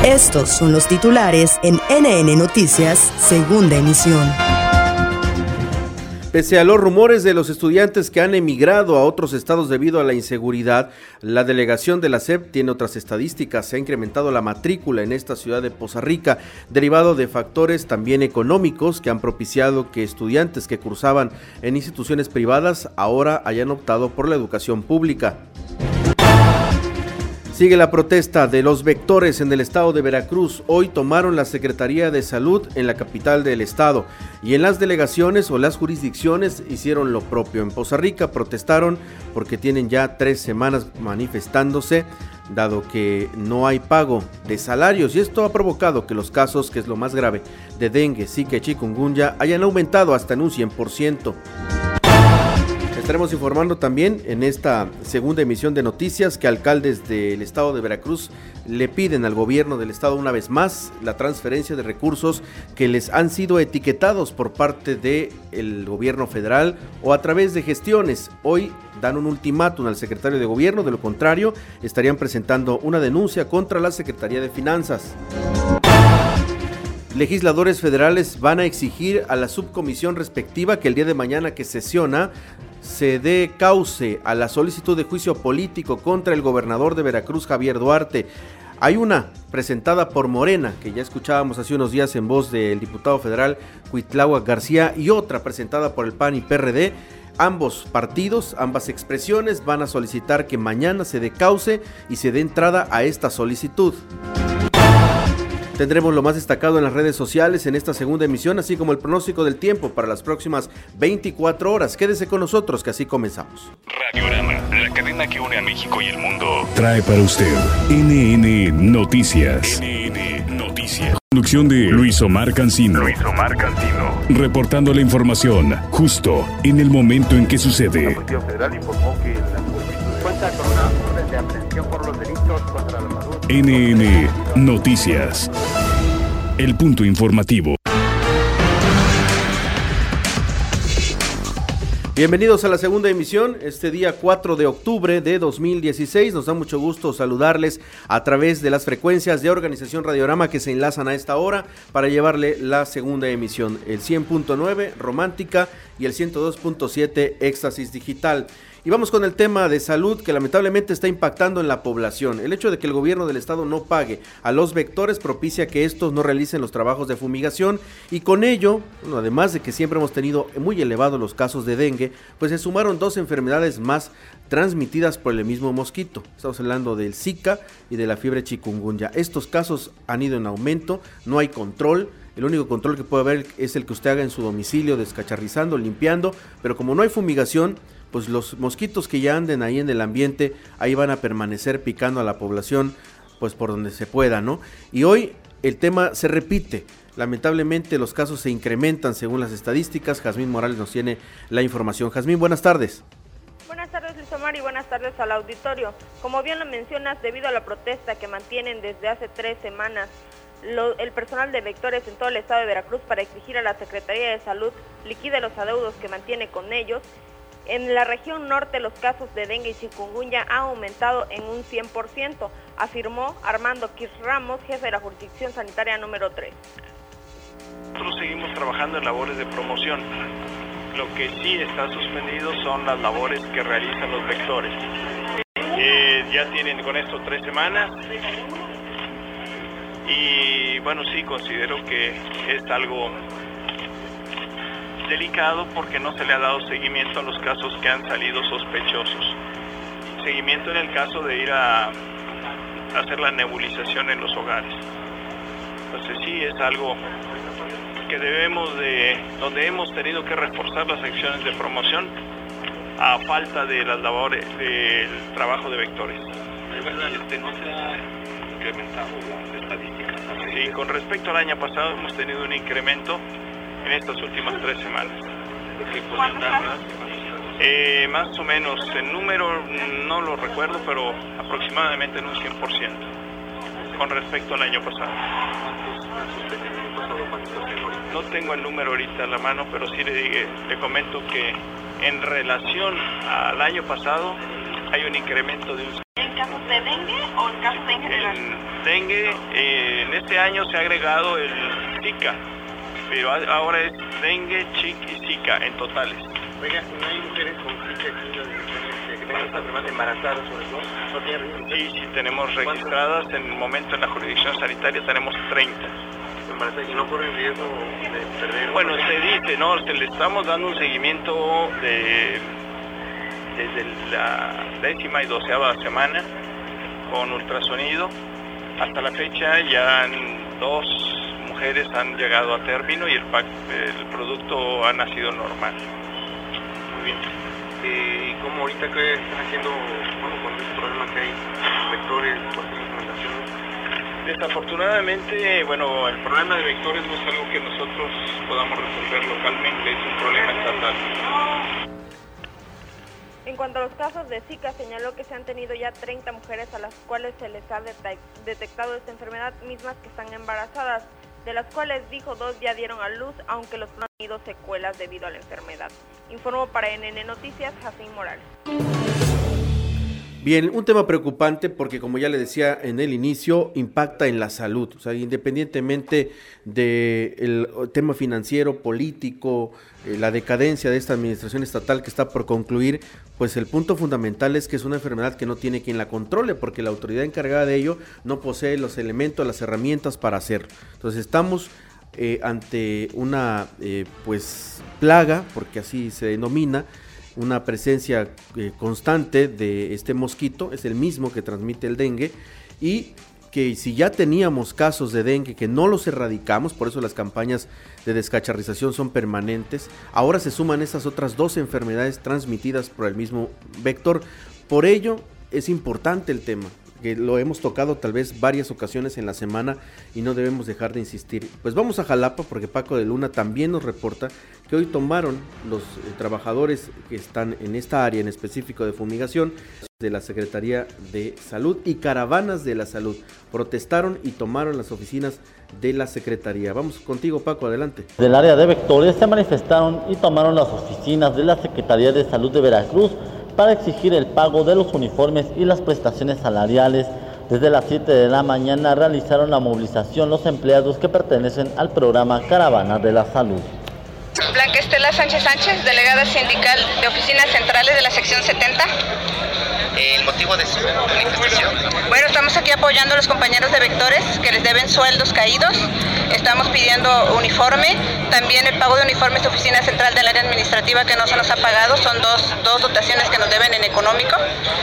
Estos son los titulares en NN Noticias, segunda emisión. Pese a los rumores de los estudiantes que han emigrado a otros estados debido a la inseguridad, la delegación de la SEP tiene otras estadísticas. Se ha incrementado la matrícula en esta ciudad de Poza Rica, derivado de factores también económicos que han propiciado que estudiantes que cursaban en instituciones privadas ahora hayan optado por la educación pública. Sigue la protesta de los vectores en el estado de Veracruz. Hoy tomaron la Secretaría de Salud en la capital del estado y en las delegaciones o las jurisdicciones hicieron lo propio. En Poza Rica protestaron porque tienen ya 3 semanas manifestándose, dado que no hay pago de salarios, y esto ha provocado que los casos, que es lo más grave, de dengue, zika y chikungunya hayan aumentado hasta en un 100%. Estaremos informando también en esta segunda emisión de noticias que alcaldes del estado de Veracruz le piden al gobierno del estado una vez más la transferencia de recursos que les han sido etiquetados por parte del gobierno federal o a través de gestiones. Hoy dan un ultimátum al secretario de gobierno, de lo contrario estarían presentando una denuncia contra la Secretaría de Finanzas. Legisladores federales van a exigir a la subcomisión respectiva que el día de mañana que sesiona se dé cauce a la solicitud de juicio político contra el gobernador de Veracruz, Javier Duarte. Hay una presentada por Morena, que ya escuchábamos hace unos días en voz del diputado federal Cuitláhuac García, y otra presentada por el PAN y PRD. Ambos partidos, ambas expresiones van a solicitar que mañana se dé cauce y se dé entrada a esta solicitud. Tendremos lo más destacado en las redes sociales en esta segunda emisión, así como el pronóstico del tiempo para las próximas 24 horas. Quédese con nosotros, que así comenzamos. Radiorama, la cadena que une a México y el mundo, trae para usted NN Noticias. NN Noticias. Conducción de Luis Omar Cancino. Reportando la información justo en el momento en que sucede. La Policía Federal informó que la solicitud cuenta con una orden de aprehensión por los delitos contra la salud. NN Noticias. El punto informativo. Bienvenidos a la segunda emisión, este día 4 de octubre de 2016. Nos da mucho gusto saludarles a través de las frecuencias de Organización Radiorama que se enlazan a esta hora para llevarle la segunda emisión, el 100.9 Romántica y el 102.7 Éxtasis Digital. Y vamos con el tema de salud que lamentablemente está impactando en la población. El hecho de que el gobierno del estado no pague a los vectores propicia que estos no realicen los trabajos de fumigación, y con ello, bueno, además de que siempre hemos tenido muy elevados los casos de dengue, pues se sumaron 2 enfermedades más transmitidas por el mismo mosquito. Estamos hablando del Zika y de la fiebre chikungunya. Estos casos han ido en aumento, no hay control. El único control que puede haber es el que usted haga en su domicilio, descacharrizando, limpiando, pero como no hay fumigación, pues los mosquitos que ya anden ahí en el ambiente, ahí van a permanecer picando a la población, pues por donde se pueda, ¿no? Y hoy el tema se repite, lamentablemente los casos se incrementan según las estadísticas. Jazmín Morales nos tiene la información. Jazmín, buenas tardes. Buenas tardes, Luis Omar, y buenas tardes al auditorio. Como bien lo mencionas, debido a la protesta que mantienen desde hace 3 semanas, el personal de vectores en todo el estado de Veracruz para exigir a la Secretaría de Salud liquide los adeudos que mantiene con ellos, en la región norte los casos de dengue y chikungunya han aumentado en un 100%, afirmó Armando Quis Ramos, jefe de la jurisdicción sanitaria número 3. Nosotros seguimos trabajando en labores de promoción. Lo que sí está suspendido son las labores que realizan los vectores. Ya tienen con esto 3 semanas y bueno, sí considero que es algo delicado porque no se le ha dado seguimiento a los casos que han salido sospechosos. Seguimiento en el caso de ir a hacer la nebulización en los hogares. Entonces sí es algo que donde hemos tenido que reforzar las acciones de promoción a falta de las labores del trabajo de vectores. ¿No se ha incrementado las estadísticas? Sí, con respecto al año pasado hemos tenido un incremento en estas últimas 3 semanas. Más o menos, el número no lo recuerdo, pero aproximadamente en un 100% con respecto al año pasado. No tengo el número ahorita a la mano, pero sí le comento que en relación al año pasado hay un incremento de un... casos de dengue o en casos en general? El dengue, en este año se ha agregado el Zika, pero ahora es dengue, chic y Zika en totales. Oiga, ¿no hay mujeres con Zika aquí que tengan esta enfermedad embarazadas sobre todo? ¿No tiene riesgo? Sí, tenemos registradas en el momento en la jurisdicción sanitaria, tenemos 30. ¿Y no corren riesgo de perder? Bueno, se dice, ¿no? Le estamos dando un seguimiento desde la 10ª y 12ª semana con ultrasonido. Hasta la fecha ya 2 mujeres han llegado a término y el producto ha nacido normal. Muy bien. ¿Y cómo ahorita qué están haciendo con este problema que hay vectores, por recomendaciones? Desafortunadamente, bueno, el problema de vectores no es algo que nosotros podamos resolver localmente, es un problema estatal. En cuanto a los casos de Zika, señaló que se han tenido ya 30 mujeres a las cuales se les ha detectado esta enfermedad, mismas que están embarazadas, de las cuales dijo 2 ya dieron a luz, aunque los han tenido secuelas debido a la enfermedad. Informó para NN Noticias, Jacín Morales. Bien, un tema preocupante porque, como ya le decía en el inicio, impacta en la salud. O sea, independientemente del tema financiero, político, la decadencia de esta administración estatal que está por concluir, pues el punto fundamental es que es una enfermedad que no tiene quien la controle, porque la autoridad encargada de ello no posee los elementos, las herramientas para hacerlo. Entonces estamos ante una pues plaga, porque así se denomina, una presencia constante de este mosquito, es el mismo que transmite el dengue, y que si ya teníamos casos de dengue que no los erradicamos, por eso las campañas de descacharrización son permanentes, ahora se suman estas otras 2 enfermedades transmitidas por el mismo vector. Por ello es importante el tema, que lo hemos tocado tal vez varias ocasiones en la semana y no debemos dejar de insistir. Pues vamos a Jalapa porque Paco de Luna también nos reporta que hoy tomaron los trabajadores que están en esta área en específico de fumigación de la Secretaría de Salud y Caravanas de la Salud. Protestaron y tomaron las oficinas de la Secretaría. Vamos contigo, Paco, adelante. Del área de vectores se manifestaron y tomaron las oficinas de la Secretaría de Salud de Veracruz para exigir el pago de los uniformes y las prestaciones salariales. Desde las 7 de la mañana realizaron la movilización los empleados que pertenecen al programa Caravana de la Salud. Blanca Estela Sánchez Sánchez, delegada sindical de oficinas centrales de la sección 70. ¿El motivo de su manifestación? Bueno, estamos aquí apoyando a los compañeros de vectores que les deben sueldos caídos. Estamos pidiendo uniforme, también el pago de uniformes de oficina central del área administrativa que no se nos ha pagado, son dos dotaciones que nos deben en económico.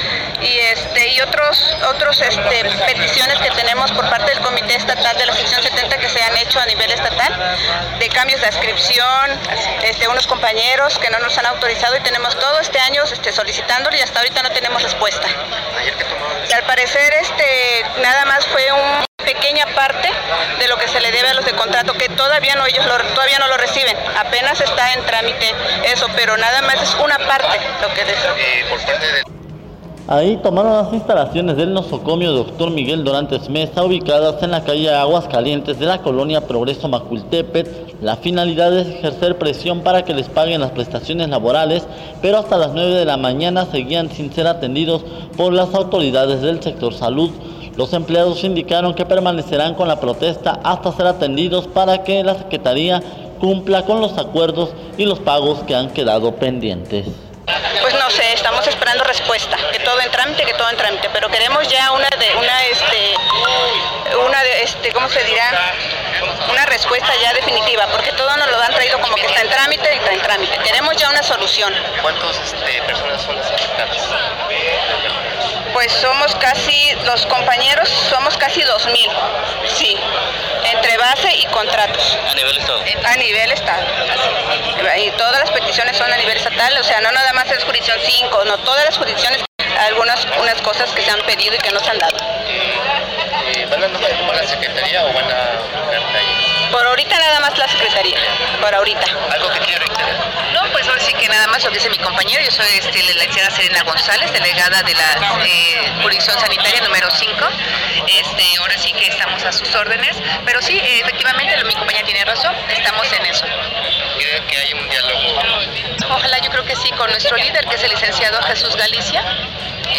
Y otros peticiones que tenemos por parte del Comité Estatal de la sección 70 que se han hecho a nivel estatal, de cambios de adscripción, unos compañeros que no nos han autorizado y tenemos todo este año solicitándolo y hasta ahorita no tenemos respuesta. Y al parecer nada más fue una pequeña parte de lo que se le debe a los de contrato, que todavía no lo reciben, apenas está en trámite eso, pero nada más es una parte lo que por parte de... Ahí tomaron las instalaciones del nosocomio Dr. Miguel Dorantes Mesa, ubicadas en la calle Aguascalientes de la colonia Progreso Macultepet. La finalidad es ejercer presión para que les paguen las prestaciones laborales, pero hasta las 9 de la mañana seguían sin ser atendidos por las autoridades del sector salud. Los empleados indicaron que permanecerán con la protesta hasta ser atendidos para que la Secretaría cumpla con los acuerdos y los pagos que han quedado pendientes. Pues no sé, estamos esperando respuesta, que todo en trámite, pero queremos ya una respuesta ya definitiva, porque todo nos lo han traído como que está en trámite. Queremos ya una solución. ¿Cuántas personas son las afectadas? Pues los compañeros somos casi 2,000, sí, entre base y contratos. ¿A nivel estado? A nivel estado. Y todas las peticiones son a nivel estatal, o sea, no nada más es jurisdicción 5, no, todas las jurisdicciones, unas cosas que se han pedido y que no se han dado. ¿Van a tomar la Secretaría o van a quedarte ahí? Por ahorita nada más la Secretaría, por ahorita. ¿Algo que quiera reiterar? No, pues ahora sí que nada más lo dice mi compañero. Yo soy la licenciada Serena González, delegada de la jurisdicción sanitaria número 5. Ahora sí que estamos a sus órdenes, pero sí, efectivamente mi compañera tiene razón, estamos en eso. ¿Cree que hay un diálogo? Ojalá, yo creo que sí, con nuestro líder, que es el licenciado Jesús Galicia.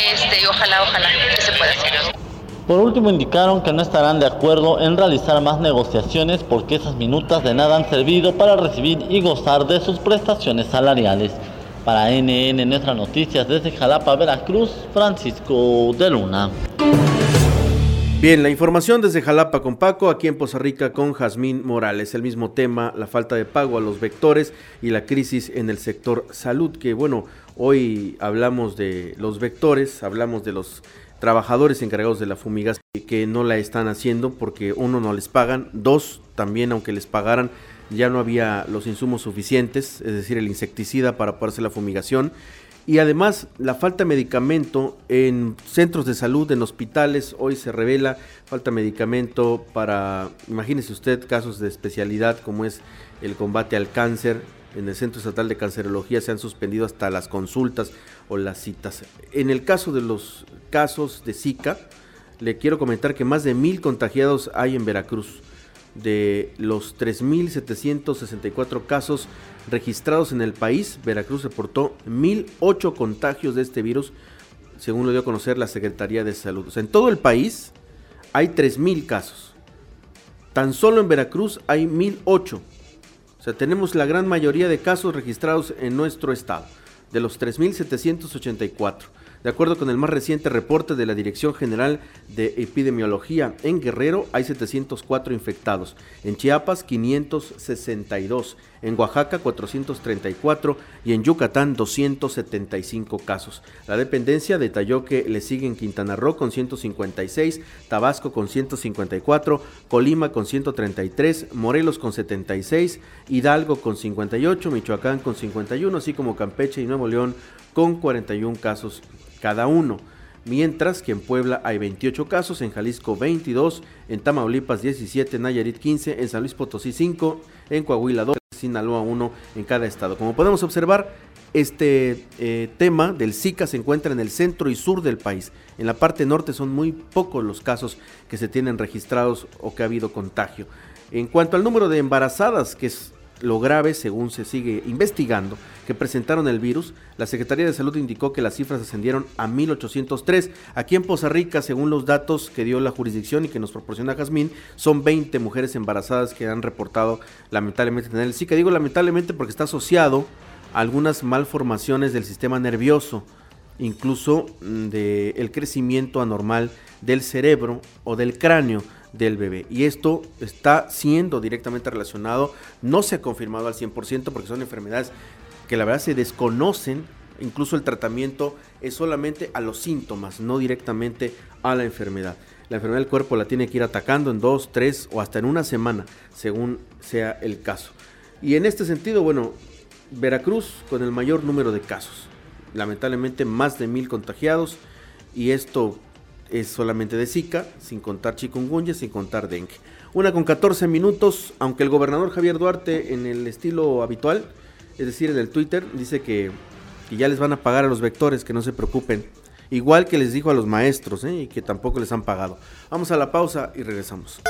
y ojalá que se pueda hacer. Por último, indicaron que no estarán de acuerdo en realizar más negociaciones porque esas minutas de nada han servido para recibir y gozar de sus prestaciones salariales. Para NN Nuestras Noticias desde Jalapa, Veracruz, Francisco de Luna. Bien, la información desde Jalapa con Paco, aquí en Poza Rica con Jazmín Morales. El mismo tema, la falta de pago a los vectores y la crisis en el sector salud, que bueno, hoy hablamos de los vectores, hablamos de los trabajadores encargados de la fumigación que no la están haciendo porque uno, no les pagan, dos, también aunque les pagaran ya no había los insumos suficientes, es decir, el insecticida para poder hacer la fumigación, y además la falta de medicamento en centros de salud, en hospitales. Hoy se revela falta de medicamento para, imagínese usted, casos de especialidad como es el combate al cáncer. En el Centro Estatal de Cancerología se han suspendido hasta las consultas o las citas. En el caso de los casos de Zika, le quiero comentar que más de 1,000 contagiados hay en Veracruz. De los 3,764 casos registrados en el país, Veracruz reportó 1,008 contagios de este virus, según lo dio a conocer la Secretaría de Salud. O sea, en todo el país hay 3,000 casos. Tan solo en Veracruz hay 1,008. O sea, tenemos la gran mayoría de casos registrados en nuestro estado, de los 3,784. De acuerdo con el más reciente reporte de la Dirección General de Epidemiología, en Guerrero hay 704 infectados, en Chiapas 562, en Oaxaca 434 y en Yucatán 275 casos. La dependencia detalló que le siguen Quintana Roo con 156, Tabasco con 154, Colima con 133, Morelos con 76, Hidalgo con 58, Michoacán con 51, así como Campeche y Nuevo León con 41 casos cada uno, mientras que en Puebla hay 28 casos, en Jalisco 22, en Tamaulipas 17, en Nayarit 15, en San Luis Potosí 5, en Coahuila 2, en Sinaloa 1 en cada estado. Como podemos observar, este tema del Zika se encuentra en el centro y sur del país. En la parte norte son muy pocos los casos que se tienen registrados o que ha habido contagio. En cuanto al número de embarazadas, que es lo grave según se sigue investigando, que presentaron el virus, la Secretaría de Salud indicó que las cifras ascendieron a 1,803. Aquí en Poza Rica, según los datos que dio la jurisdicción y que nos proporciona Jazmín, son 20 mujeres embarazadas que han reportado lamentablemente tener el Zika. Digo lamentablemente porque está asociado a algunas malformaciones del sistema nervioso, incluso del crecimiento anormal del cerebro o del cráneo del bebé, y esto está siendo directamente relacionado, no se ha confirmado al 100% porque son enfermedades que la verdad se desconocen, incluso el tratamiento es solamente a los síntomas, no directamente a la enfermedad. La enfermedad del cuerpo la tiene que ir atacando en 2, 3 o hasta en una semana, según sea el caso. Y en este sentido, bueno, Veracruz con el mayor número de casos, lamentablemente más de 1,000 contagiados, y esto es solamente de Zika, sin contar chikungunya, sin contar dengue. 1:14, aunque el gobernador Javier Duarte, en el estilo habitual, es decir, en el Twitter, dice que ya les van a pagar a los vectores, que no se preocupen, igual que les dijo a los maestros, y que tampoco les han pagado. Vamos a la pausa y regresamos.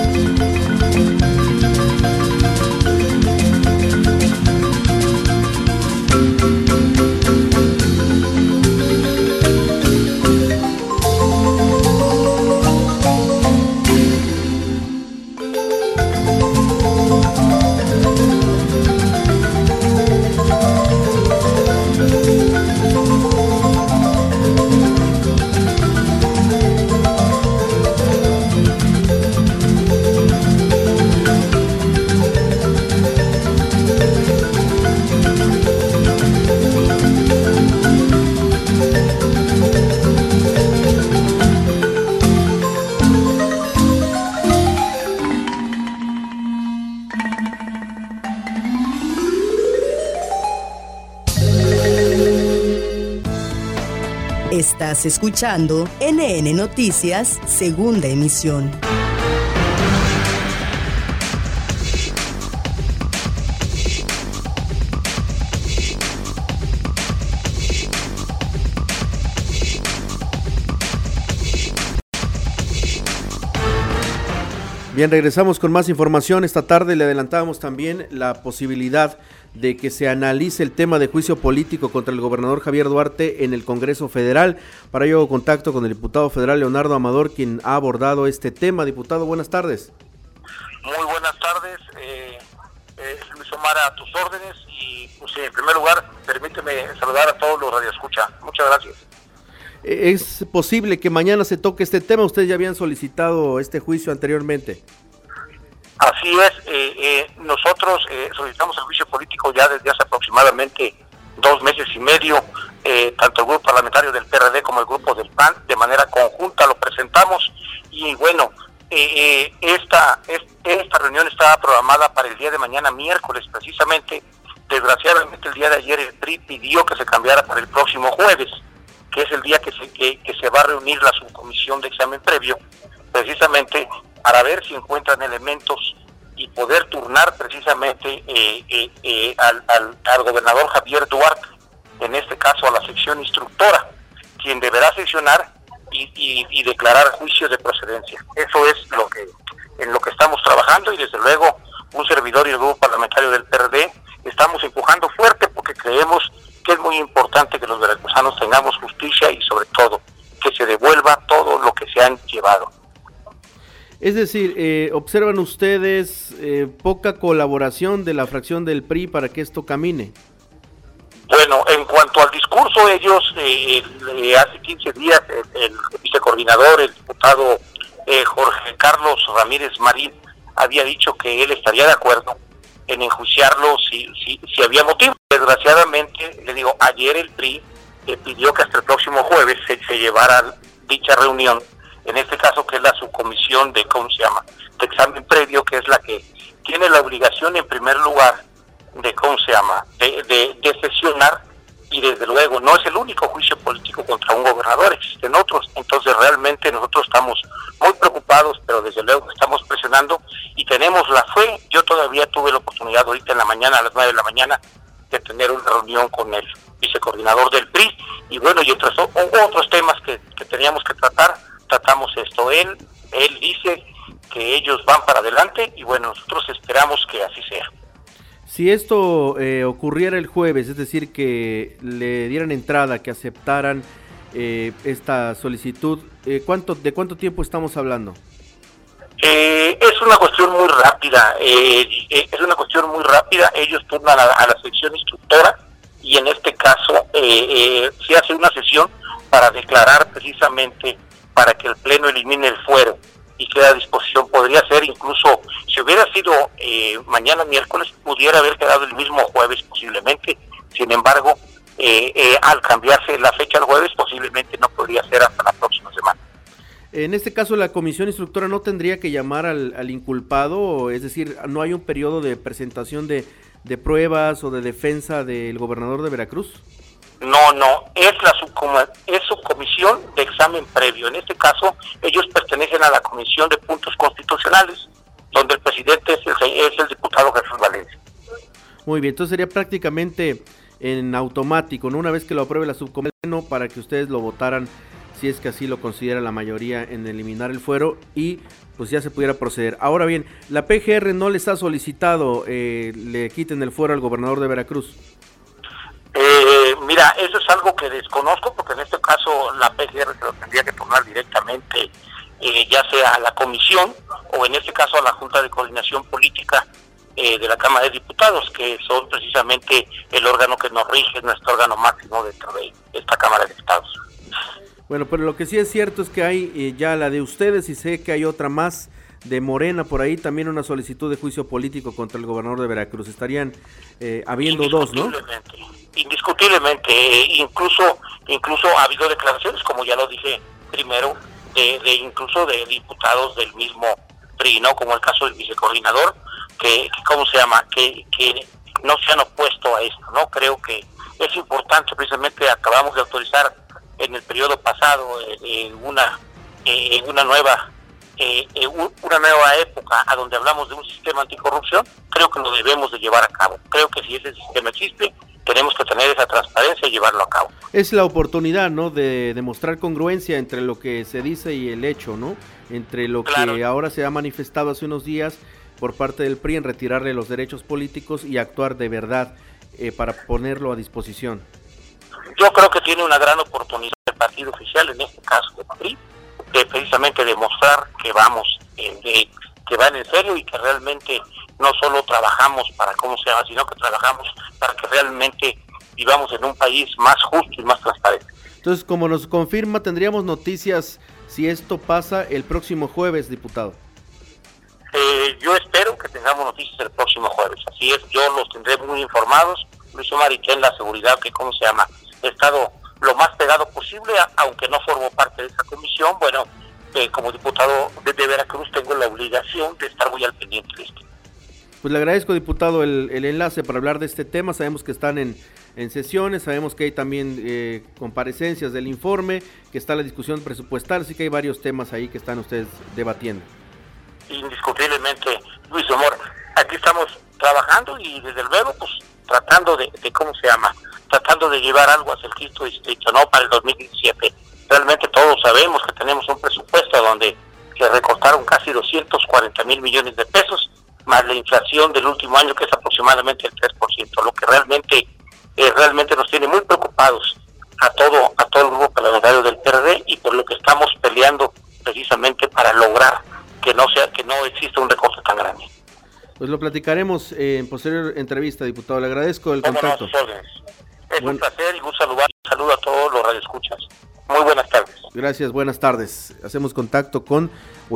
Estás escuchando NN Noticias, segunda emisión. Bien, regresamos con más información. Esta tarde le adelantábamos también la posibilidad de que se analice el tema de juicio político contra el gobernador Javier Duarte en el Congreso Federal. Para ello, contacto con el diputado federal Leonardo Amador, quien ha abordado este tema. Diputado, buenas tardes. Muy buenas tardes, Luis Omar, a tus órdenes. Y pues, en primer lugar, permíteme saludar a todos los radioescucha. Muchas gracias. ¿Es posible que mañana se toque este tema? Ustedes ya habían solicitado este juicio anteriormente. Así es, nosotros solicitamos el juicio político ya desde hace aproximadamente 2 meses y medio, tanto el grupo parlamentario del PRD como el grupo del PAN, de manera conjunta lo presentamos, y bueno, esta reunión estaba programada para el día de mañana, miércoles precisamente. Desgraciadamente el día de ayer el PRI pidió que se cambiara para el próximo jueves, que es el día que se va a reunir la subcomisión de examen previo, precisamente para ver si encuentran elementos y poder turnar precisamente al gobernador Javier Duarte, en este caso a la sección instructora, quien deberá seccionar y declarar juicio de procedencia. Eso es en lo que estamos trabajando, y desde luego un servidor y el grupo parlamentario del PRD estamos empujando fuerte porque creemos que es muy importante que los veracruzanos tengamos justicia y sobre todo que se devuelva todo lo que se han llevado. Es decir, ¿observan ustedes poca colaboración de la fracción del PRI para que esto camine? Bueno, en cuanto al discurso, ellos hace 15 días el vicecoordinador, el diputado Jorge Carlos Ramírez Marín, había dicho que él estaría de acuerdo en enjuiciarlo si había motivo. Desgraciadamente, le digo, ayer el PRI pidió que hasta el próximo jueves se llevara dicha reunión, en este caso que es la subcomisión de examen previo, que es la que tiene la obligación en primer lugar de sesionar, y desde luego no es el único juicio político contra un gobernador, existen otros. Entonces realmente nosotros estamos muy preocupados, pero desde luego estamos presionando y tenemos la fe. Yo todavía tuve la oportunidad ahorita en la mañana, a las 9 de la mañana, de tener una reunión con el vicecoordinador del PRI, y bueno, y otros temas que teníamos que tratar, tratamos esto. Él dice que ellos van para adelante, y bueno, nosotros esperamos que así sea. Si esto ocurriera el jueves, es decir, que le dieran entrada, que aceptaran esta solicitud, ¿de cuánto tiempo estamos hablando? Es una cuestión muy rápida, ellos turnan a la sección instructora, y en este caso se hace una sesión para declarar precisamente para que el Pleno elimine el fuero y queda a disposición. Podría ser incluso, si hubiera sido mañana miércoles, pudiera haber quedado el mismo jueves posiblemente. Sin embargo, al cambiarse la fecha al jueves, posiblemente no podría ser hasta la próxima semana. En este caso, la comisión instructora no tendría que llamar al inculpado, es decir, no hay un periodo de presentación de pruebas o de defensa del gobernador de Veracruz. No, es subcomisión de examen previo. En este caso, ellos pertenecen a la Comisión de Puntos Constitucionales, donde el presidente es el diputado Jesús Valencia. Muy bien, entonces sería prácticamente en automático, ¿no? Una vez que lo apruebe la subcomisión, para que ustedes lo votaran, si es que así lo considera la mayoría, en eliminar el fuero, y pues ya se pudiera proceder. Ahora bien, la PGR no les ha solicitado le quiten el fuero al gobernador de Veracruz. Mira, eso es algo que desconozco, porque en este caso la PGR se lo tendría que tomar directamente, ya sea a la comisión o en este caso a la Junta de Coordinación Política de la Cámara de Diputados, que son precisamente el órgano que nos rige, nuestro órgano máximo dentro de esta Cámara de Diputados. Bueno, pero lo que sí es cierto es que hay ya la de ustedes, y sé que hay otra más de Morena por ahí, también una solicitud de juicio político contra el gobernador de Veracruz. Estarían habiendo dos, ¿no? Indiscutiblemente, incluso ha habido declaraciones, como ya lo dije primero, incluso de diputados del mismo PRI, ¿no? Como el caso del vicecoordinador, que no se han opuesto a esto, ¿no? Creo que es importante. Precisamente acabamos de autorizar en el periodo pasado una nueva época a donde hablamos de un sistema anticorrupción. Creo que lo debemos de llevar a cabo. Creo que si ese sistema existe, tenemos que tener esa transparencia y llevarlo a cabo. Es la oportunidad, ¿no?, de demostrar congruencia entre lo que se dice y el hecho, ¿no? entre lo que ahora se ha manifestado hace unos días por parte del PRI en retirarle los derechos políticos y actuar de verdad para ponerlo a disposición? Yo creo que tiene una gran oportunidad el partido oficial, en este caso el PRI, de precisamente demostrar que que van en serio y que realmente no solo trabajamos sino que trabajamos para que realmente vivamos en un país más justo y más transparente. Entonces, como nos confirma, tendríamos noticias si esto pasa el próximo jueves, diputado. Yo espero que tengamos noticias el próximo jueves, así es, yo los tendré muy informados. Luis Omar, y ten la seguridad que, he estado lo más pegado posible, aunque no formo parte de esa comisión. Bueno, como diputado de Veracruz tengo la obligación de estar muy al pendiente de esto. Pues le agradezco, diputado, el enlace para hablar de este tema. Sabemos que están en sesiones, sabemos que hay también comparecencias del informe, que está la discusión presupuestal, así que hay varios temas ahí que están ustedes debatiendo. Indiscutiblemente, Luis Omar, aquí estamos trabajando y desde luego pues tratando tratando de llevar algo hacia el quinto distrito, ¿no? Para el 2017. Realmente todos sabemos que tenemos un presupuesto donde se recortaron casi 240,000 millones de pesos, más la inflación del último año, que es aproximadamente el 3%, lo que realmente nos tiene muy preocupados a todo el grupo parlamentario del PRD, y por lo que estamos peleando precisamente para lograr que no exista un recorte tan grande. Pues lo platicaremos en posterior entrevista, diputado. Le agradezco el contacto. Es un placer y un saludo a todos los radioescuchas. Muy buenas tardes. Gracias, buenas tardes. Hicimos contacto con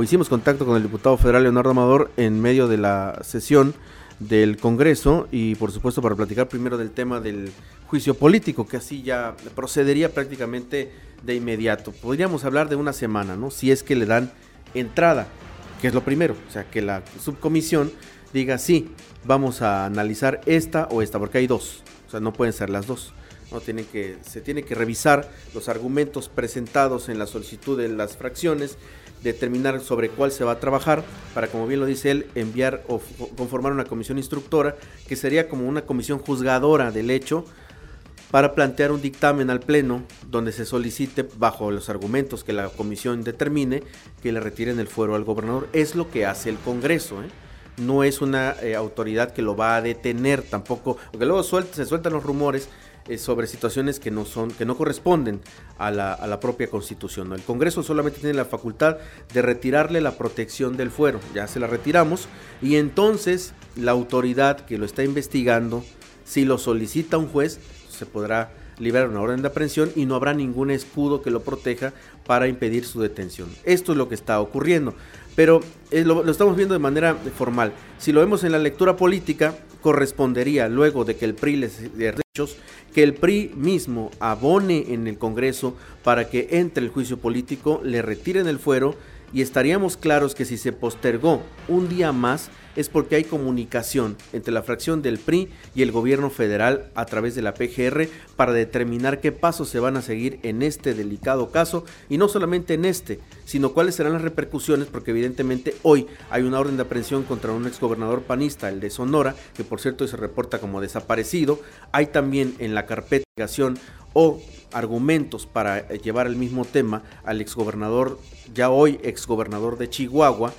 el diputado federal Leonardo Amador en medio de la sesión del Congreso, y por supuesto para platicar primero del tema del juicio político, que así ya procedería prácticamente de inmediato. Podríamos hablar de una semana, ¿no? Si es que le dan entrada, que es lo primero, o sea, que la subcomisión diga sí, vamos a analizar esta o esta, porque hay dos, o sea, no pueden ser las dos. No, se tiene que revisar los argumentos presentados en la solicitud de las fracciones, determinar sobre cuál se va a trabajar para, como bien lo dice él, enviar o conformar una comisión instructora, que sería como una comisión juzgadora del hecho, para plantear un dictamen al Pleno donde se solicite, bajo los argumentos que la comisión determine, que le retiren el fuero al gobernador. Es lo que hace el Congreso, no es una autoridad que lo va a detener tampoco, porque luego se sueltan los rumores sobre situaciones que no corresponden a la propia Constitución, ¿no? El Congreso solamente tiene la facultad de retirarle la protección del fuero, ya se la retiramos, y entonces la autoridad que lo está investigando, si lo solicita un juez, se podrá liberar una orden de aprehensión y no habrá ningún escudo que lo proteja para impedir su detención. Esto es lo que está ocurriendo, pero lo estamos viendo de manera formal. Si lo vemos en la lectura política, correspondería, luego de que el PRI les dé derechos, que el PRI mismo abone en el Congreso para que entre el juicio político, le retiren el fuero, y estaríamos claros que si se postergó un día más es porque hay comunicación entre la fracción del PRI y el gobierno federal a través de la PGR para determinar qué pasos se van a seguir en este delicado caso, y no solamente en este, sino cuáles serán las repercusiones, porque evidentemente hoy hay una orden de aprehensión contra un exgobernador panista, el de Sonora, que por cierto se reporta como desaparecido. Hay también en la carpeta de investigación o argumentos para llevar el mismo tema al exgobernador, ya hoy exgobernador de Chihuahua,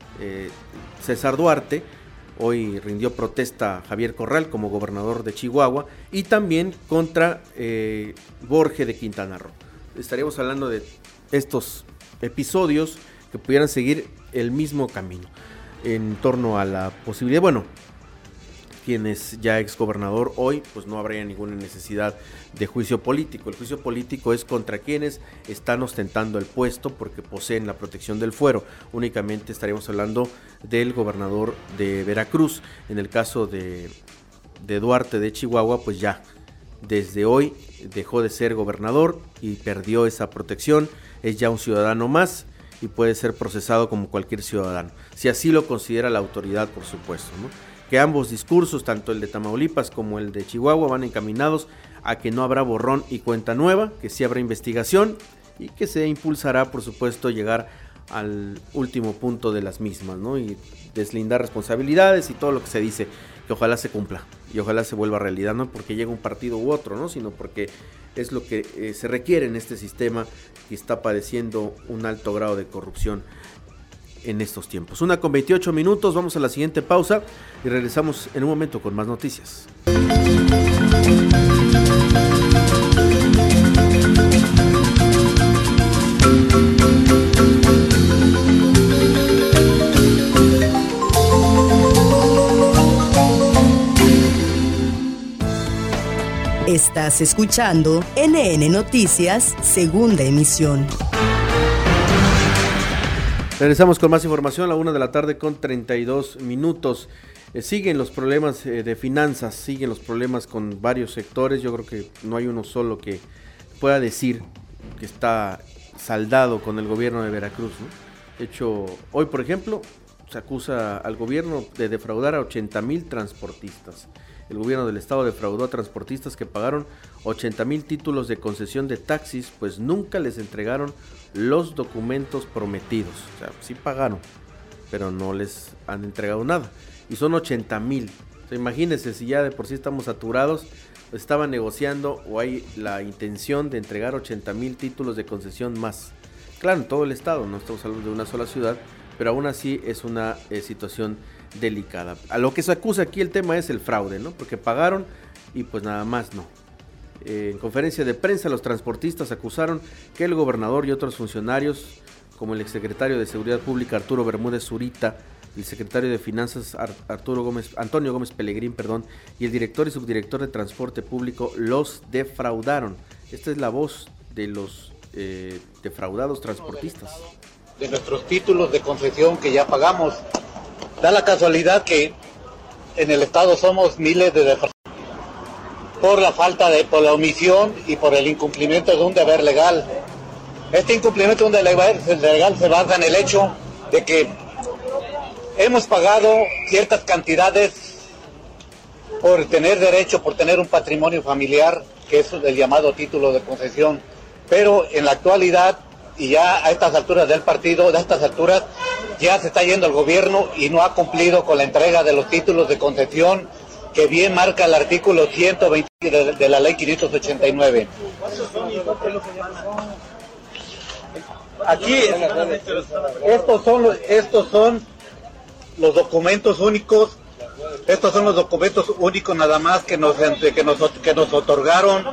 César Duarte. Hoy rindió protesta Javier Corral como gobernador de Chihuahua, y también contra Borge de Quintana Roo. Estaríamos hablando de estos episodios que pudieran seguir el mismo camino en torno a la posibilidad, quien es ya exgobernador hoy, pues no habría ninguna necesidad de juicio político. El juicio político es contra quienes están ostentando el puesto porque poseen la protección del fuero. Únicamente estaríamos hablando del gobernador de Veracruz. En el caso de Duarte de Chihuahua, pues ya desde hoy dejó de ser gobernador y perdió esa protección. Es ya un ciudadano más y puede ser procesado como cualquier ciudadano, si así lo considera la autoridad, por supuesto, ¿no? Que ambos discursos, tanto el de Tamaulipas como el de Chihuahua, van encaminados a que no habrá borrón y cuenta nueva, que sí habrá investigación y que se impulsará, por supuesto, llegar al último punto de las mismas, ¿no? Y deslindar responsabilidades y todo lo que se dice, que ojalá se cumpla y ojalá se vuelva realidad, no porque llegue un partido u otro, ¿no? Sino porque es lo que se requiere en este sistema que está padeciendo un alto grado de corrupción en estos tiempos. 1:28, vamos a la siguiente pausa y regresamos en un momento con más noticias. Estás escuchando NN Noticias, segunda emisión. Regresamos con más información a la 1:32 p.m. Siguen los problemas de finanzas, siguen los problemas con varios sectores. Yo creo que no hay uno solo que pueda decir que está saldado con el gobierno de Veracruz, ¿no? De hecho, hoy, por ejemplo, se acusa al gobierno de defraudar a 80,000 transportistas. El gobierno del estado defraudó a transportistas que pagaron 80,000 títulos de concesión de taxis, pues nunca les entregaron los documentos prometidos. O sea, sí pagaron, pero no les han entregado nada. Y son 80,000. O sea, imagínense, si ya de por sí estamos saturados, estaban negociando o hay la intención de entregar 80,000 títulos de concesión más. Claro, en todo el estado, no estamos hablando de una sola ciudad, pero aún así es una situación delicada. A lo que se acusa aquí el tema es el fraude, ¿no? Porque pagaron y pues nada más no. En conferencia de prensa los transportistas acusaron que el gobernador y otros funcionarios, como el exsecretario de Seguridad Pública Arturo Bermúdez Zurita, el secretario de Finanzas Antonio Gómez Pelegrín, y el director y subdirector de Transporte Público los defraudaron. Esta es la voz de los defraudados transportistas. De nuestros títulos de concesión que ya pagamos. Da la casualidad que en el estado somos miles de defraudados por la omisión y por el incumplimiento de un deber legal. Este incumplimiento de un deber legal se basa en el hecho de que hemos pagado ciertas cantidades por tener derecho, por tener un patrimonio familiar, que es el llamado título de concesión, pero en la actualidad y ya a estas alturas del partido, ya se está yendo el gobierno y no ha cumplido con la entrega de los títulos de concesión que bien marca el artículo 120 de la ley 589. Aquí, estos son los documentos únicos, nada más que nos otorgaron,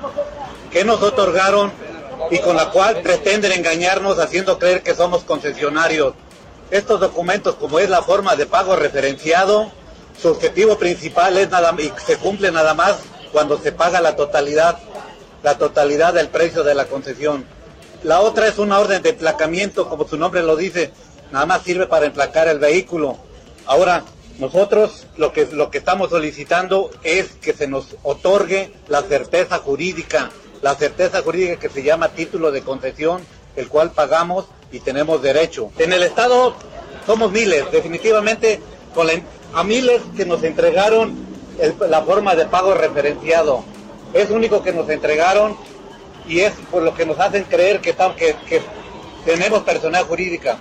y con la cual pretenden engañarnos haciendo creer que somos concesionarios. Estos documentos, como es la forma de pago referenciado, su objetivo principal es y se cumple nada más cuando se paga la totalidad del precio de la concesión. La otra es una orden de emplacamiento, como su nombre lo dice, nada más sirve para emplacar el vehículo. Ahora, nosotros lo que estamos solicitando es que se nos otorgue la certeza jurídica que se llama título de concesión, el cual pagamos y tenemos derecho. En el estado somos miles, definitivamente, a miles que nos entregaron la forma de pago referenciado. Es único que nos entregaron y es por lo que nos hacen creer que tenemos personalidad jurídica.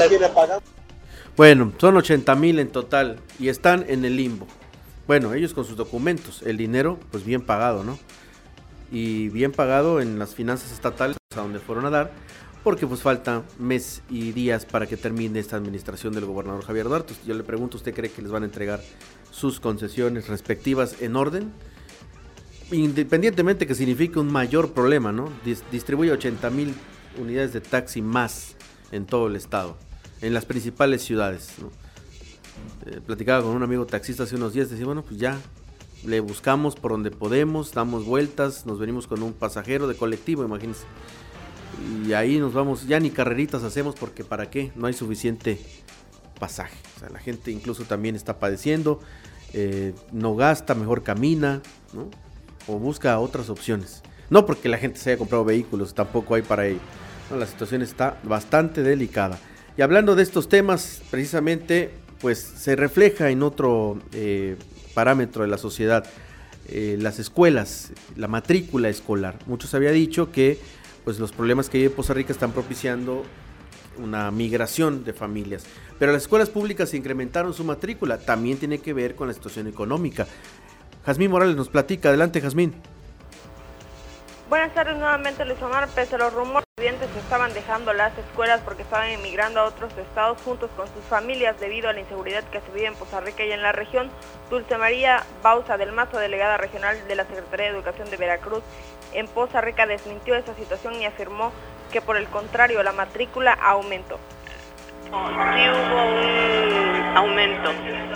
Bueno, son 80,000 en total y están en el limbo. Bueno, ellos con sus documentos, el dinero pues bien pagado, ¿no? Y bien pagado en las finanzas estatales a donde fueron a dar, porque pues falta mes y días para que termine esta administración del gobernador Javier Duarte. Yo le pregunto, ¿usted cree que les van a entregar sus concesiones respectivas en orden? Independientemente que signifique un mayor problema, ¿no? Distribuye 80,000 unidades de taxi más en todo el estado, en las principales ciudades, ¿no? Platicaba con un amigo taxista hace unos días, decía, bueno, pues ya le buscamos por donde podemos, damos vueltas, nos venimos con un pasajero de colectivo, imagínense. Y ahí nos vamos, ya ni carreritas hacemos porque ¿para qué? No hay suficiente pasaje. O sea, la gente incluso también está padeciendo, no gasta, mejor camina, ¿no? O busca otras opciones. No porque la gente se haya comprado vehículos, tampoco hay para ello. No, la situación está bastante delicada. Y hablando de estos temas, precisamente, pues se refleja en otro parámetro de la sociedad, las escuelas, la matrícula escolar. Muchos había dicho que pues los problemas que hay en Poza Rica están propiciando una migración de familias, pero las escuelas públicas incrementaron su matrícula, también tiene que ver con la situación económica. Jazmín Morales nos platica, adelante Jazmín. Buenas tardes nuevamente, Luis Omar. Pese a los rumores, los estudiantes estaban dejando las escuelas porque estaban emigrando a otros estados juntos con sus familias debido a la inseguridad que se vive en Poza Rica y en la región. Dulce María Bauza del Mazo, delegada regional de la Secretaría de Educación de Veracruz en Poza Rica, desmintió esa situación y afirmó que por el contrario la matrícula aumentó. Sí hubo un aumento.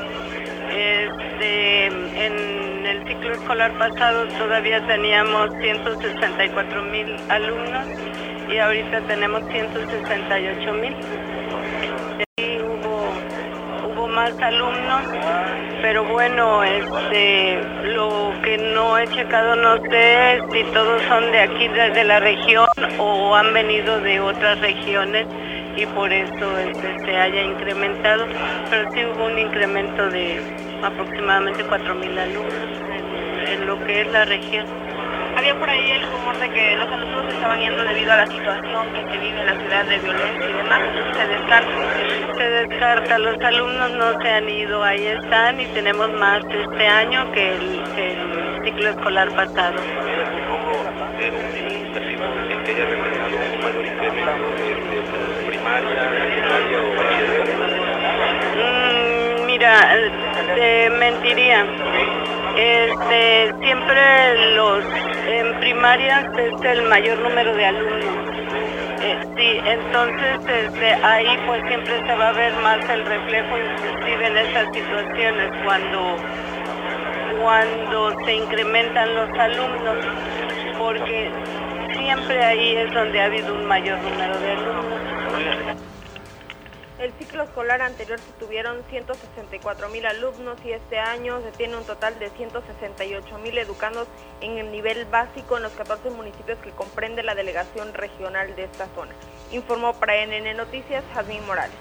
En el ciclo escolar pasado todavía teníamos 164,000 alumnos y ahorita tenemos 168,000. Sí, hubo más alumnos, pero bueno, lo que no he checado no sé si todos son de aquí, de la región, o han venido de otras regiones y por eso se haya incrementado, pero sí hubo un incremento de aproximadamente 4,000 alumnos en lo que es la región. Había por ahí el rumor de que los alumnos estaban yendo debido a la situación que se vive en la ciudad de violencia y demás. Se descarta, los alumnos no se han ido, ahí están y tenemos más este año que el ciclo escolar pasado. Que haya representado un mayor incremento de primaria o bachillerato. Mira, te mentiría. Siempre en primarias es el mayor número de alumnos. Sí, entonces ahí pues siempre se va a ver más el reflejo, inclusive en esas situaciones cuando se incrementan los alumnos, porque siempre ahí es donde ha habido un mayor número de alumnos. El ciclo escolar anterior se tuvieron 164,000 alumnos y este año se tiene un total de 168,000 educandos en el nivel básico en los 14 municipios que comprende la delegación regional de esta zona. Informó para NN Noticias, Jazmín Morales.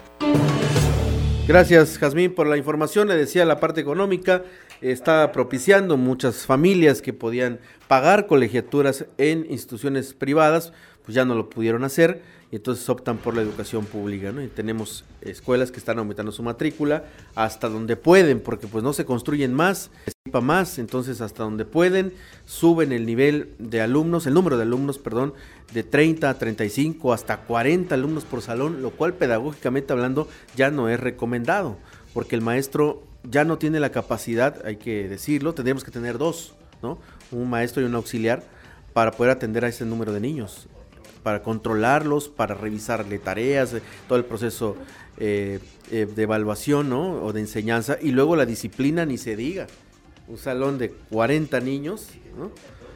Gracias, Jazmín, por la información. Le decía, la parte económica está propiciando muchas familias que podían pagar colegiaturas en instituciones privadas, pues ya no lo pudieron hacer y entonces optan por la educación pública, ¿no? Y tenemos escuelas que están aumentando su matrícula hasta donde pueden, porque pues no se construyen más, entonces hasta donde pueden suben el nivel de alumnos, el número de alumnos, perdón, de 30 a 35 hasta 40 alumnos por salón, lo cual pedagógicamente hablando ya no es recomendado, porque el maestro ya no tiene la capacidad, hay que decirlo, tendríamos que tener dos, ¿no? Un maestro y un auxiliar para poder atender a ese número de niños, para controlarlos, para revisarle tareas, todo el proceso de evaluación, ¿no? O de enseñanza, y luego la disciplina ni se diga. Un salón de 40 niños, ¿no?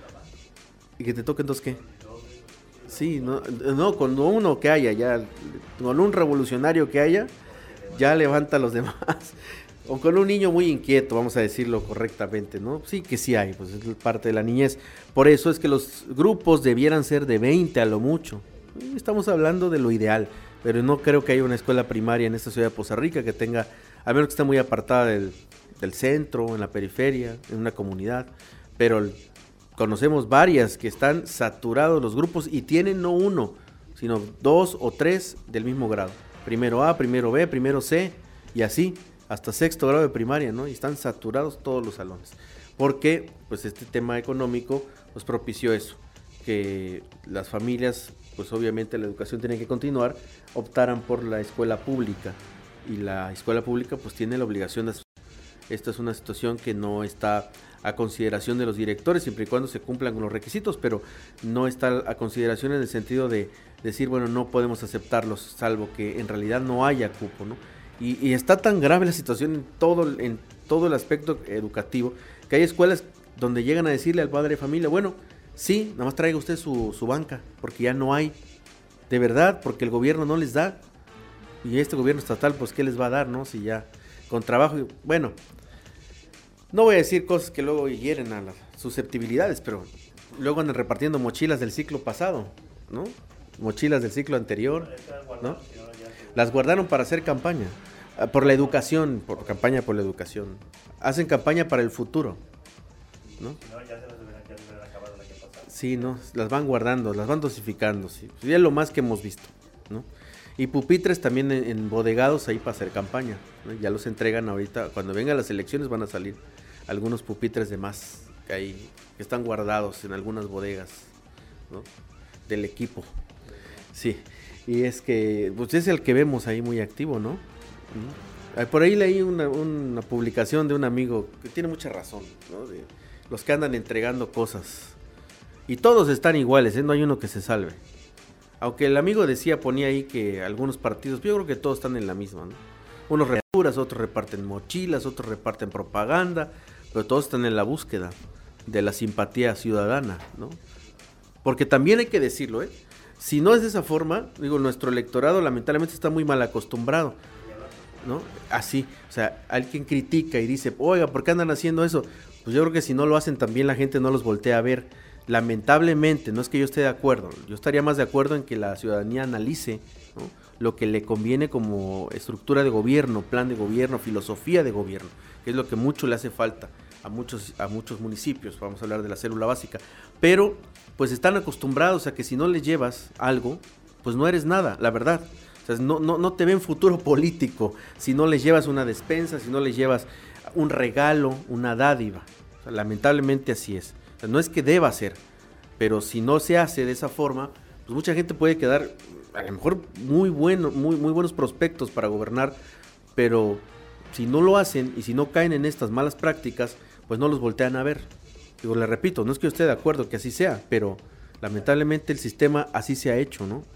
Y que te toquen dos, ¿qué? Sí, no, con uno que haya, ya, con un revolucionario que haya, ya levanta a los demás. O con un niño muy inquieto, vamos a decirlo correctamente, ¿no? Sí que sí hay, pues es parte de la niñez. Por eso es que los grupos debieran ser de 20 a lo mucho. Estamos hablando de lo ideal, pero no creo que haya una escuela primaria en esta ciudad de Poza Rica que tenga, a menos que esté muy apartada del centro, en la periferia, en una comunidad. Pero conocemos varias que están saturados los grupos y tienen no uno, sino 2 o 3 del mismo grado. Primero A, primero B, primero C y así. Hasta sexto grado de primaria, ¿no? Y están saturados todos los salones. Porque, pues, este tema económico, pues, propició eso. Que las familias, pues, obviamente la educación tiene que continuar, optaran por la escuela pública. Y la escuela pública, pues, tiene la obligación de... Esta es una situación que no está a consideración de los directores, siempre y cuando se cumplan con los requisitos, pero no está a consideración en el sentido de decir, bueno, no podemos aceptarlos, salvo que en realidad no haya cupo, ¿no? Y está tan grave la situación en todo el aspecto educativo, que hay escuelas donde llegan a decirle al padre de familia, bueno, sí, nada más traiga usted su banca, porque ya no hay, de verdad, porque el gobierno no les da, y este gobierno estatal, pues, ¿qué les va a dar, no? Si ya, con trabajo, bueno, no voy a decir cosas que luego hieren a las susceptibilidades, pero luego andan repartiendo mochilas del ciclo pasado, ¿no? Mochilas del ciclo anterior, ¿no? Las guardaron para hacer campaña, por la educación, por campaña por la educación. Hacen campaña para el futuro, ¿no? Sí, no, las van guardando, las van dosificando, sí. Es lo más que hemos visto, ¿no? Y pupitres también embodegados ahí para hacer campaña, ¿no? Ya los entregan ahorita, cuando vengan las elecciones van a salir algunos pupitres de más que están guardados en algunas bodegas, ¿no? Del equipo. Sí, y es que pues es el que vemos ahí muy activo, ¿no? Por ahí leí una publicación de un amigo que tiene mucha razón, ¿no? De los que andan entregando cosas. Y todos están iguales, ¿eh? No hay uno que se salve. Aunque el amigo ponía ahí que algunos partidos, yo creo que todos están en la misma, ¿no? Unos reparten, otros reparten mochilas, otros reparten propaganda, pero todos están en la búsqueda de la simpatía ciudadana, ¿no? Porque también hay que decirlo, ¿eh? Si no es de esa forma, digo, nuestro electorado lamentablemente está muy mal acostumbrado, ¿no? Así, o sea, alguien critica y dice, oiga, ¿por qué andan haciendo eso? Pues yo creo que si no lo hacen también la gente no los voltea a ver. Lamentablemente, no es que yo esté de acuerdo, yo estaría más de acuerdo en que la ciudadanía analice, ¿no? Lo que le conviene como estructura de gobierno, plan de gobierno, filosofía de gobierno, que es lo que mucho le hace falta a muchos municipios, vamos a hablar de la célula básica, pero pues están acostumbrados a que si no les llevas algo, pues no eres nada, la verdad. O sea, no te ven futuro político si no les llevas una despensa, si no les llevas un regalo, una dádiva. O sea, lamentablemente así es. O sea, no es que deba ser, pero si no se hace de esa forma, pues mucha gente puede quedar, a lo mejor muy buenos prospectos para gobernar, pero si no lo hacen y si no caen en estas malas prácticas, pues no los voltean a ver. Digo, le repito, no es que yo esté de acuerdo que así sea, pero lamentablemente el sistema así se ha hecho, ¿no?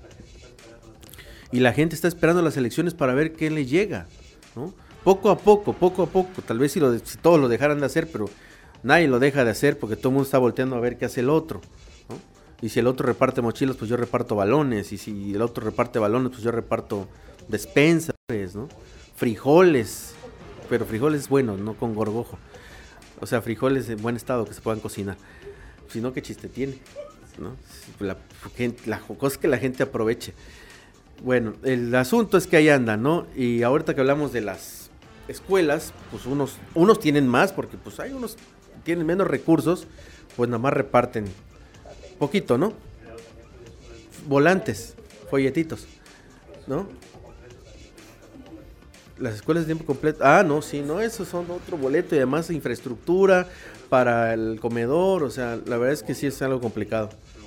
Y la gente está esperando las elecciones para ver qué le llega, ¿no? Poco a poco, tal vez si todos lo dejaran de hacer, pero nadie lo deja de hacer porque todo el mundo está volteando a ver qué hace el otro, ¿no? Y si el otro reparte mochilas, pues yo reparto balones, y si el otro reparte balones, pues yo reparto despensas, ¿no? Frijoles, pero frijoles buenos, no con gorgojo. O sea, frijoles en buen estado que se puedan cocinar. Si no, ¿qué chiste tiene? ¿No? La cosa es que la gente aproveche. Bueno, el asunto es que ahí andan, ¿no? Y ahorita que hablamos de las escuelas, pues unos tienen más, porque pues hay unos que tienen menos recursos, pues nada más reparten poquito, ¿no? Volantes, folletitos, ¿no? Las escuelas de tiempo completo, esos son otro boleto y además infraestructura para el comedor, o sea, la verdad es que sí es algo complicado.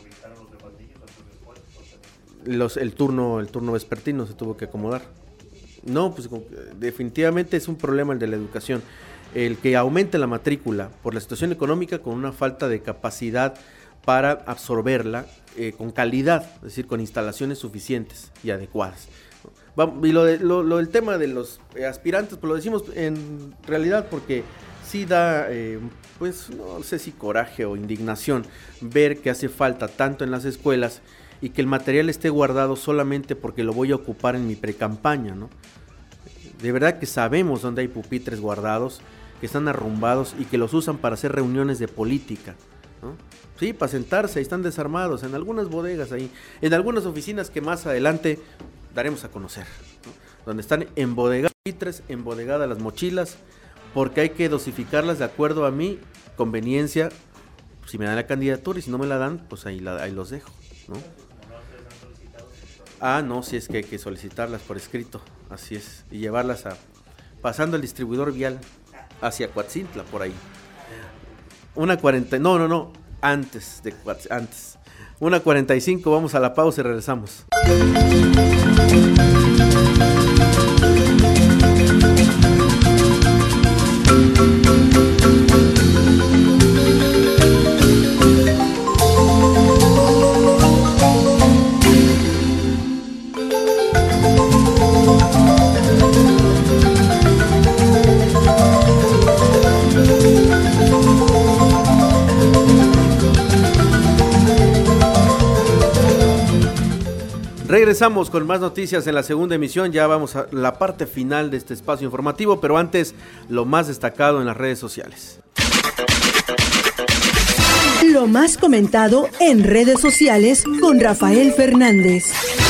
El turno vespertino se tuvo que acomodar. No, pues definitivamente es un problema el de la educación, el que aumente la matrícula por la situación económica con una falta de capacidad para absorberla con calidad, es decir, con instalaciones suficientes y adecuadas. Y lo del tema de los aspirantes, pues lo decimos en realidad porque sí da, pues no sé si coraje o indignación ver que hace falta tanto en las escuelas y que el material esté guardado solamente porque lo voy a ocupar en mi precampaña, ¿no? De verdad que sabemos dónde hay pupitres guardados, que están arrumbados y que los usan para hacer reuniones de política, ¿no? Sí, para sentarse, ahí están desarmados, en algunas bodegas ahí, en algunas oficinas que más adelante daremos a conocer, ¿no? Donde están embodegados pupitres, embodegadas las mochilas, porque hay que dosificarlas de acuerdo a mi conveniencia, si me dan la candidatura y si no me la dan, pues ahí los dejo, ¿no? No, sí es que hay que solicitarlas por escrito, así es, y llevarlas pasando el distribuidor vial hacia Coatzintla, por ahí. 1:45, vamos a la pausa y regresamos. Regresamos con más noticias en la segunda emisión, ya vamos a la parte final de este espacio informativo, pero antes lo más destacado en las redes sociales. Lo más comentado en redes sociales con Rafael Fernández.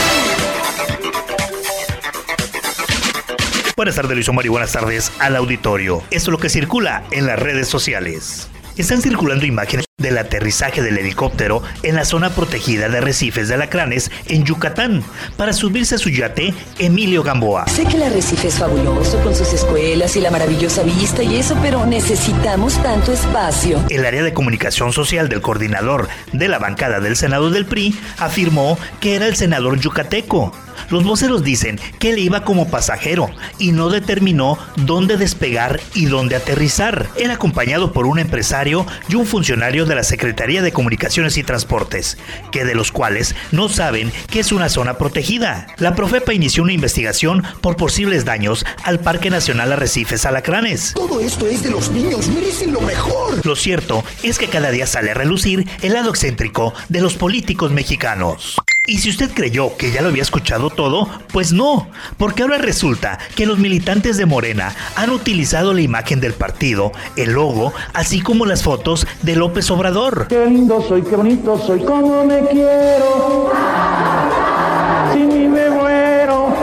Buenas tardes, Luis Omar, y buenas tardes al auditorio. Esto es lo que circula en las redes sociales. Están circulando imágenes del aterrizaje del helicóptero en la zona protegida de Arrecifes de Alacranes, en Yucatán, para subirse a su yate Emilio Gamboa. Sé que el Arrecife es fabuloso con sus escuelas y la maravillosa vista y eso, pero necesitamos tanto espacio. El área de comunicación social del coordinador de la bancada del Senado del PRI afirmó que era el senador yucateco. Los voceros dicen que él iba como pasajero y no determinó dónde despegar y dónde aterrizar. Él acompañado por un empresario y un funcionario de la Secretaría de Comunicaciones y Transportes, que de los cuales no saben que es una zona protegida. La Profepa inició una investigación por posibles daños al Parque Nacional Arrecifes Alacranes. Todo esto es de los niños, merecen lo mejor. Lo cierto es que cada día sale a relucir el lado excéntrico de los políticos mexicanos. Y si usted creyó que ya lo había escuchado todo, pues no, porque ahora resulta que los militantes de Morena han utilizado la imagen del partido, el logo, así como las fotos de López Obrador. Qué lindo soy, qué bonito soy, cómo me quiero, si ni me muero,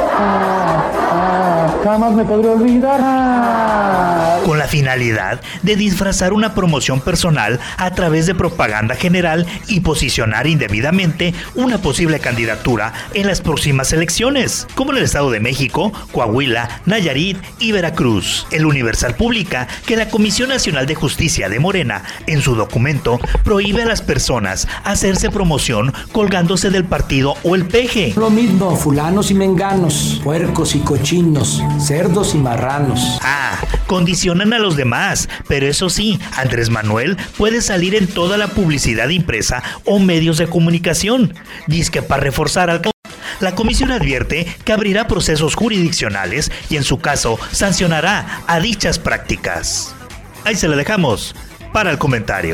jamás me podré olvidar. Con la finalidad de disfrazar una promoción personal a través de propaganda general y posicionar indebidamente una posible candidatura en las próximas elecciones, como en el Estado de México, Coahuila, Nayarit y Veracruz. El Universal publica que la Comisión Nacional de Justicia de Morena, en su documento, prohíbe a las personas hacerse promoción colgándose del partido o el peje. Lo mismo, fulanos y menganos, puercos y cochinos, cerdos y marranos. Condicionan a los demás, pero eso sí, Andrés Manuel puede salir en toda la publicidad impresa o medios de comunicación. Dice que para reforzar al... La comisión advierte que abrirá procesos jurisdiccionales y en su caso sancionará a dichas prácticas. Ahí se la dejamos para el comentario.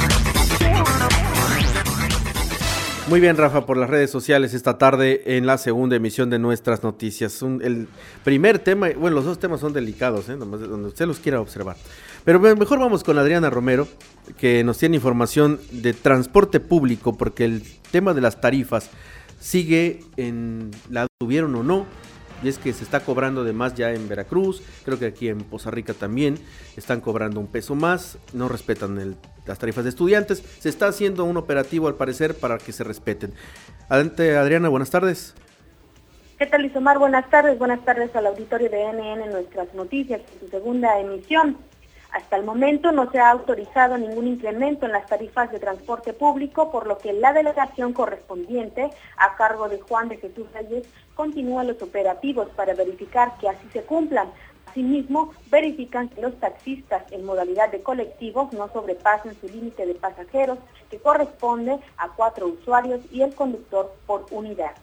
Muy bien, Rafa, por las redes sociales esta tarde en la segunda emisión de Nuestras Noticias. El primer tema, bueno, los dos temas son delicados, nomás donde usted los quiera observar. Pero mejor vamos con Adriana Romero, que nos tiene información de transporte público, porque el tema de las tarifas sigue la tuvieron o no, y es que se está cobrando de más ya en Veracruz, creo que aquí en Poza Rica también están cobrando $1 más, no respetan las tarifas de estudiantes, se está haciendo un operativo al parecer para que se respeten. Adelante, Adriana, buenas tardes. ¿Qué tal, Isomar? Buenas tardes al auditorio de NN Nuestras Noticias, en su segunda emisión. Hasta el momento no se ha autorizado ningún incremento en las tarifas de transporte público, por lo que la delegación correspondiente, a cargo de Juan de Jesús Reyes, continúa los operativos para verificar que así se cumplan. Asimismo, verifican que los taxistas en modalidad de colectivos no sobrepasen su límite de pasajeros, que corresponde a 4 usuarios y el conductor por unidad.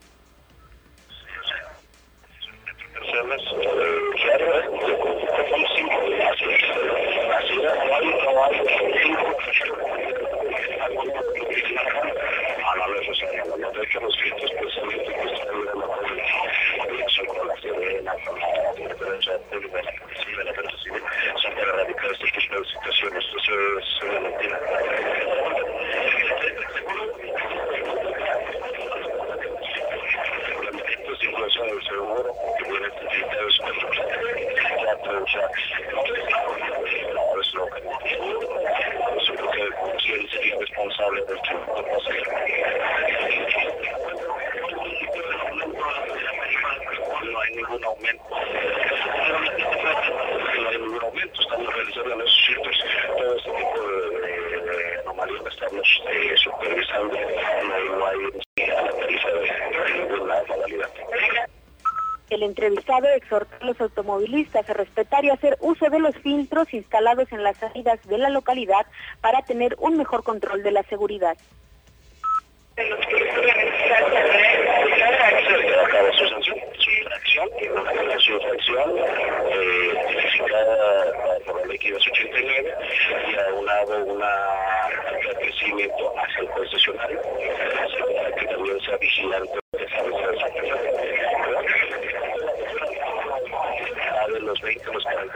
El entrevistado exhortó a los automovilistas a respetar y hacer uso de los filtros instalados en las salidas de la localidad para tener un mejor control de la seguridad. Su infracción tipificada por la ley 589 y aunado un crecimiento hacia el concesionario, para que también sea vigilante de de los 20 los 40.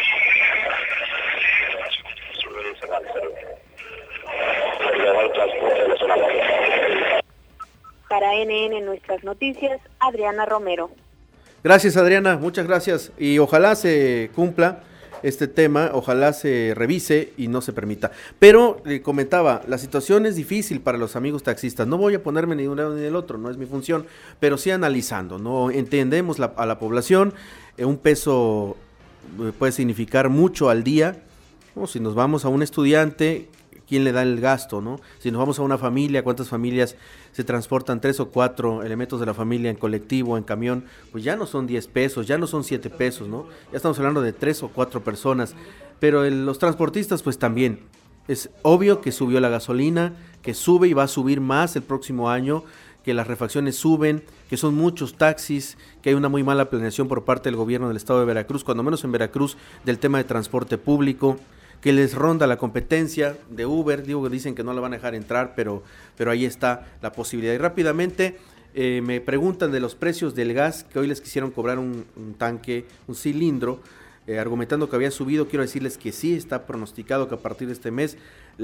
Para NN Nuestras Noticias, Adriana Romero. Gracias, Adriana, muchas gracias, y ojalá se cumpla este tema, ojalá se revise y no se permita. Pero comentaba, la situación es difícil para los amigos taxistas, no voy a ponerme ni de un lado ni del otro, no es mi función, pero sí analizando, ¿no? Entendemos a la población, un peso puede significar mucho al día, ¿no? Si nos vamos a un estudiante, ¿quién le da el gasto, no? Si nos vamos a una familia, ¿cuántas familias se transportan 3 o 4 elementos de la familia en colectivo, en camión? Pues ya no son 10 pesos, ya no son 7 pesos, ¿no? Ya estamos hablando de 3 o 4 personas, pero los transportistas pues también. Es obvio que subió la gasolina, que sube y va a subir más el próximo año, que las refacciones suben, que son muchos taxis, que hay una muy mala planeación por parte del gobierno del estado de Veracruz, cuando menos en Veracruz, del tema de transporte público, que les ronda la competencia de Uber, dicen que no la van a dejar entrar, pero ahí está la posibilidad. Y rápidamente me preguntan de los precios del gas, que hoy les quisieron cobrar un tanque, un cilindro, argumentando que había subido. Quiero decirles que sí, está pronosticado que a partir de este mes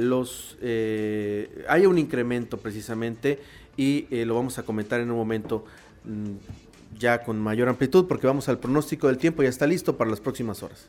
haya un incremento precisamente, y lo vamos a comentar en un momento ya con mayor amplitud, porque vamos al pronóstico del tiempo, ya está listo para las próximas horas.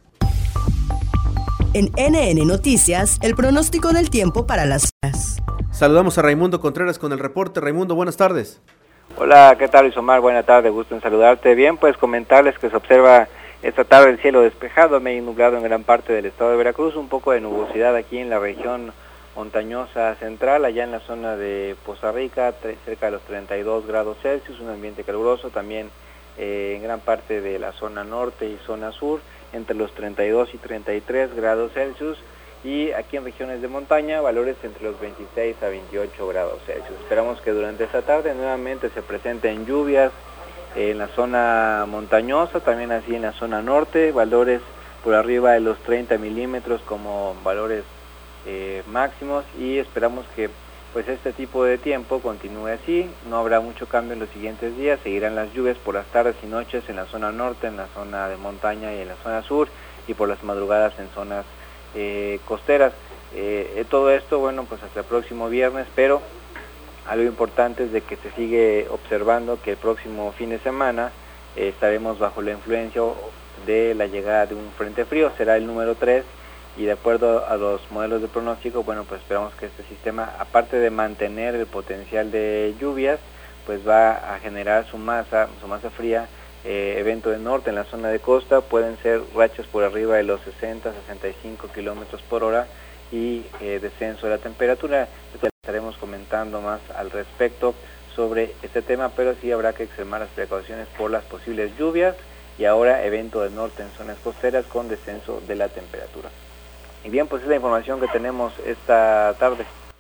En NN Noticias, el pronóstico del tiempo para las horas. Saludamos a Raimundo Contreras con el reporte. Raimundo, buenas tardes. Hola, ¿qué tal, Luis Omar? Buenas tardes, gusto en saludarte. Bien, pues comentarles que se observa esta tarde el cielo despejado, medio nublado en gran parte del estado de Veracruz, un poco de nubosidad aquí en la región montañosa central, allá en la zona de Poza Rica, cerca de los 32 grados Celsius, un ambiente caluroso, también en gran parte de la zona norte y zona sur, entre los 32 y 33 grados Celsius, y aquí en regiones de montaña, valores entre los 26 a 28 grados Celsius. Esperamos que durante esta tarde nuevamente se presenten lluvias en la zona montañosa, también así en la zona norte, valores por arriba de los 30 milímetros como valores máximos, y esperamos que pues este tipo de tiempo continúe así. No habrá mucho cambio en los siguientes días, seguirán las lluvias por las tardes y noches en la zona norte, en la zona de montaña y en la zona sur, y por las madrugadas en zonas costeras. Todo esto, bueno, pues hasta el próximo viernes, pero algo importante es de que se sigue observando que el próximo fin de semana estaremos bajo la influencia de la llegada de un frente frío, será el número 3, y de acuerdo a los modelos de pronóstico, bueno, pues esperamos que este sistema, aparte de mantener el potencial de lluvias, pues va a generar su masa fría, evento de norte en la zona de costa, pueden ser rachas por arriba de los 60-65 kilómetros por hora, y descenso de la temperatura. Estaremos comentando más al respecto sobre este tema, pero sí habrá que extremar las precauciones por las posibles lluvias, y ahora evento de norte en zonas costeras con descenso de la temperatura. Y bien, pues es la información que tenemos esta tarde.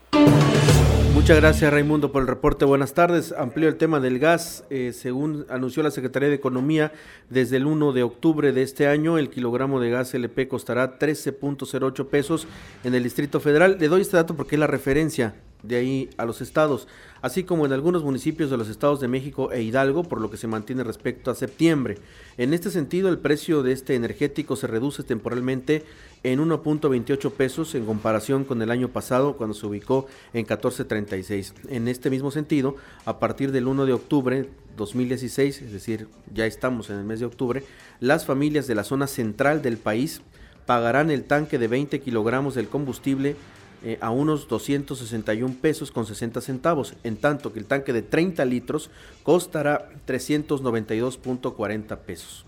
Muchas gracias, Raimundo, por el reporte. Buenas tardes. Amplió el tema del gas. Según anunció la Secretaría de Economía, desde el 1 de octubre de este año, el kilogramo de gas LP costará 13.08 pesos en el Distrito Federal. Le doy este dato porque es la referencia de ahí a los estados, así como en algunos municipios de los estados de México e Hidalgo, por lo que se mantiene respecto a septiembre. En este sentido, el precio de este energético se reduce temporalmente en 1.28 pesos en comparación con el año pasado, cuando se ubicó en 14.36. En este mismo sentido, a partir del 1 de octubre 2016, es decir, ya estamos en el mes de octubre, las familias de la zona central del país pagarán el tanque de 20 kilogramos del combustible a unos 261 pesos con 60 centavos, en tanto que el tanque de 30 litros costará 392.40 pesos.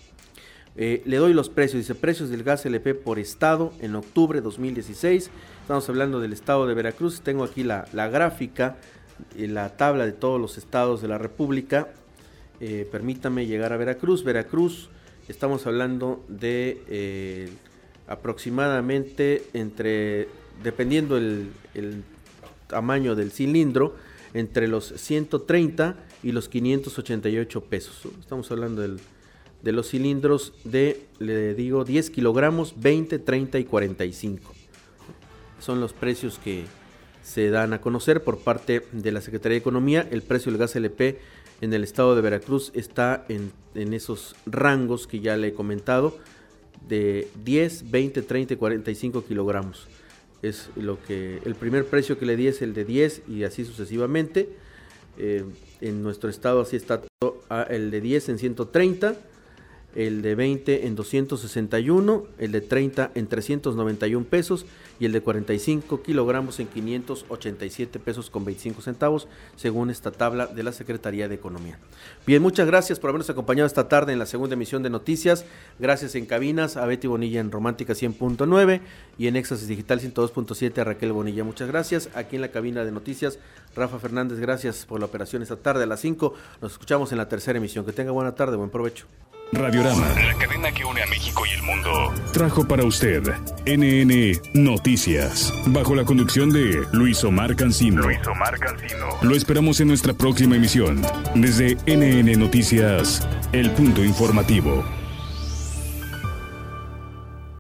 Le doy los precios, dice precios del gas LP por estado en octubre 2016, estamos hablando del estado de Veracruz. Tengo aquí la gráfica, la tabla de todos los estados de la República. Permítame llegar a Veracruz. Estamos hablando de aproximadamente dependiendo el tamaño del cilindro, entre los 130 y los 588 pesos. Estamos hablando de los cilindros de, le digo, 10 kilogramos, 20, 30 y 45. Son los precios que se dan a conocer por parte de la Secretaría de Economía. El precio del gas LP en el estado de Veracruz está en esos rangos que ya le he comentado, de 10, 20, 30 y 45 kilogramos. Es lo que el primer precio que le di es el de 10 y así sucesivamente. En nuestro estado así está el de 10 en 130, el de 20 en 261, el de 30 en 391 pesos y el de 45 kilogramos en 587 pesos con 25 centavos, según esta tabla de la Secretaría de Economía. Bien, muchas gracias por habernos acompañado esta tarde en la segunda emisión de Noticias. Gracias en cabinas a Betty Bonilla en Romántica 100.9 y en Éxtasis Digital 102.7 a Raquel Bonilla. Muchas gracias. Aquí en la cabina de Noticias, Rafa Fernández, gracias por la operación esta tarde a las 5. Nos escuchamos en la tercera emisión. Que tenga buena tarde, buen provecho. Radiorama, la cadena que une a México y el mundo, trajo para usted NN Noticias, bajo la conducción de Luis Omar Cancino. Lo esperamos en nuestra próxima emisión. Desde NN Noticias, el punto informativo.